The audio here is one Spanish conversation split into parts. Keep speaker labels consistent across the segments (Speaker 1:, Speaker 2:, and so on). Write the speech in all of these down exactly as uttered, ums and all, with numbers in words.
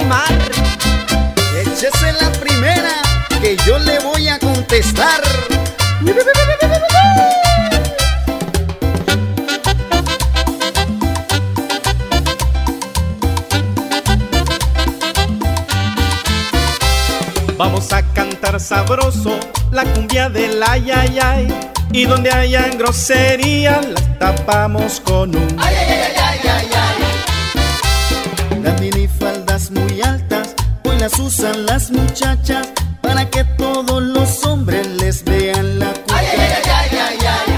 Speaker 1: rimar.
Speaker 2: Échese la primera que yo le voy a contestar.
Speaker 3: Vamos a cantar sabroso la cumbia del ay, ay, ay. Y donde hayan groserías las tapamos con un
Speaker 2: ay, ay, ay, ay, ay, ay. Las minifaldas muy altas hoy las usan las muchachas para que todos los hombres les vean la cuca. Ay, ay, ay, ay, ay,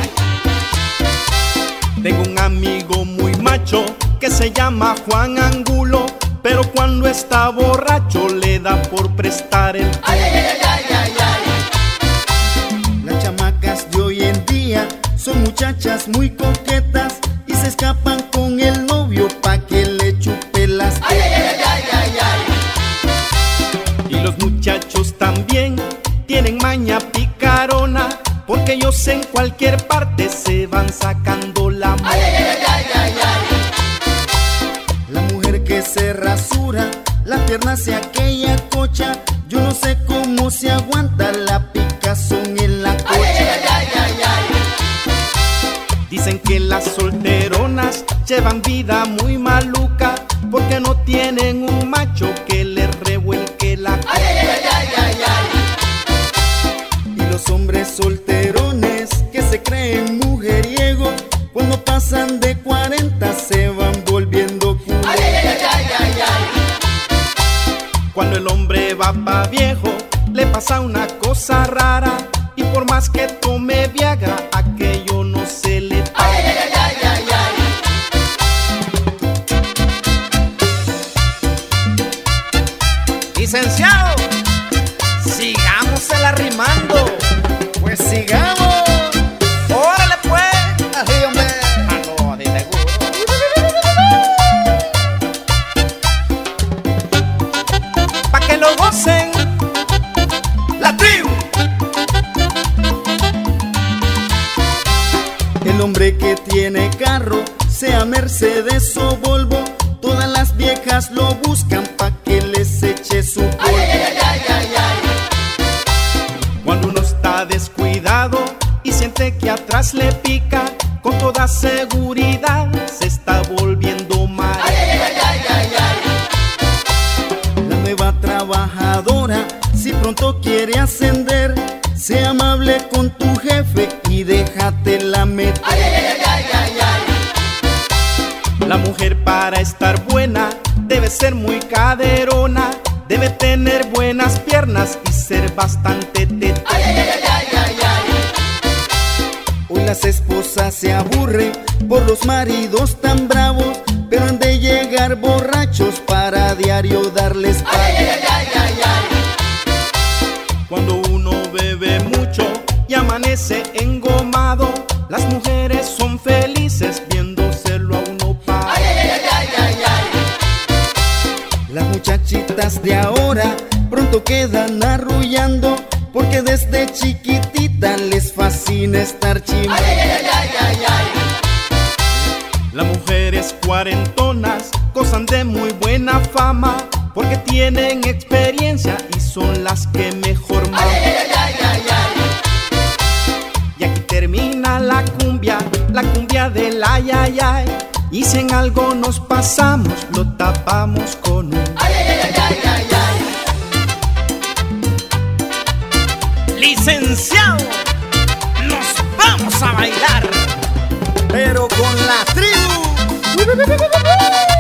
Speaker 2: ay.
Speaker 3: Tengo un amigo muy macho que se llama Juan Angulo, pero cuando está borracho le da por prestar el culo.
Speaker 2: Ay, ay, ay, ay, ay, ay. Las chamacas de hoy en día son muchachas muy coquetas y se escapan con el novio pa' que le chupe las tetas. Ay, ay, ay, ay, ay.
Speaker 3: Y los muchachos también tienen maña picarona, porque ellos en cualquier parte se van sacando la mano.
Speaker 2: Ay, ay, ay, ay, ay, ay. La mujer que se rasura las piernas se aquella cocha, yo no sé cómo se aguanta la picazón en la cocha. Ay, ay, ay, ay, ay.
Speaker 3: Dicen que las solteronas llevan vida muy maluca, porque no tienen un macho que les revuelque la cocha.
Speaker 2: Ay, ay, ay, ay, ay, ay. Y los hombres solterones que se creen mujeriegos, cuando pasan de cuarenta se van volviendo culos. Ay, ay, ay, ay, ay, ay.
Speaker 3: Cuando el hombre va pa' viejo, le pasa una cosa rara, y por más que tome Viagra, aquello no se le para.
Speaker 2: Ay, ay, ay, ay, ay,
Speaker 1: ay. Licenciado, sigámosela rimando.
Speaker 2: Pues sigamos.
Speaker 1: Órale pues.
Speaker 2: Así, hombre.
Speaker 1: Ah, no, de seguro. Pa' que lo gocen. La tribu.
Speaker 2: El hombre que tiene carro, sea Mercedes o Volvo, todas las viejas lo buscan pa' que les eche su polvo. Ay, ay, ay, ay, ay, ay.
Speaker 3: Cuando uno está descuidado y siente que atrás le pica, con toda seguridad se está volviendo mal.
Speaker 2: Ay, ay, ay, ay, ay, ay. La nueva trabajadora, si pronto quiere ascender, sea amable con tu jefe y déjate la meter. Ay, ay, ay, ay, ay, ay.
Speaker 3: La mujer para estar buena debe ser muy caderona, debe tener buenas piernas y ser bastante teta.
Speaker 2: Ay, ay, ay, ay, ay, ay. Hoy las esposas se aburren por los maridos tan bravos, pero han de llegar borrachos para diario darles paz. Ay, ay, ay, ay, ay.
Speaker 3: Cuando uno bebe mucho y amanece engomado, las mujeres son felices viéndoselo a uno parar.
Speaker 2: Ay, ay, ay, ay, ay, ay. Las muchachitas de ahora pronto quedan arrullando, porque desde chiquitita les fascina estar chimando. Ay, ay, ay, ay, ay, ay.
Speaker 3: Las mujeres cuarentonas gozan de muy buena fama, porque tienen experiencia y son las que mejor maman.
Speaker 2: Ay, ay, ay, ay, ay.
Speaker 3: Y aquí termina la cumbia, la cumbia del ay, ay, ay. Y si en algo nos pasamos, lo tapamos con un
Speaker 2: ay, ay, ay, ay, ay,
Speaker 1: ay. Licenciado, nos vamos a bailar,
Speaker 2: pero con la tribu.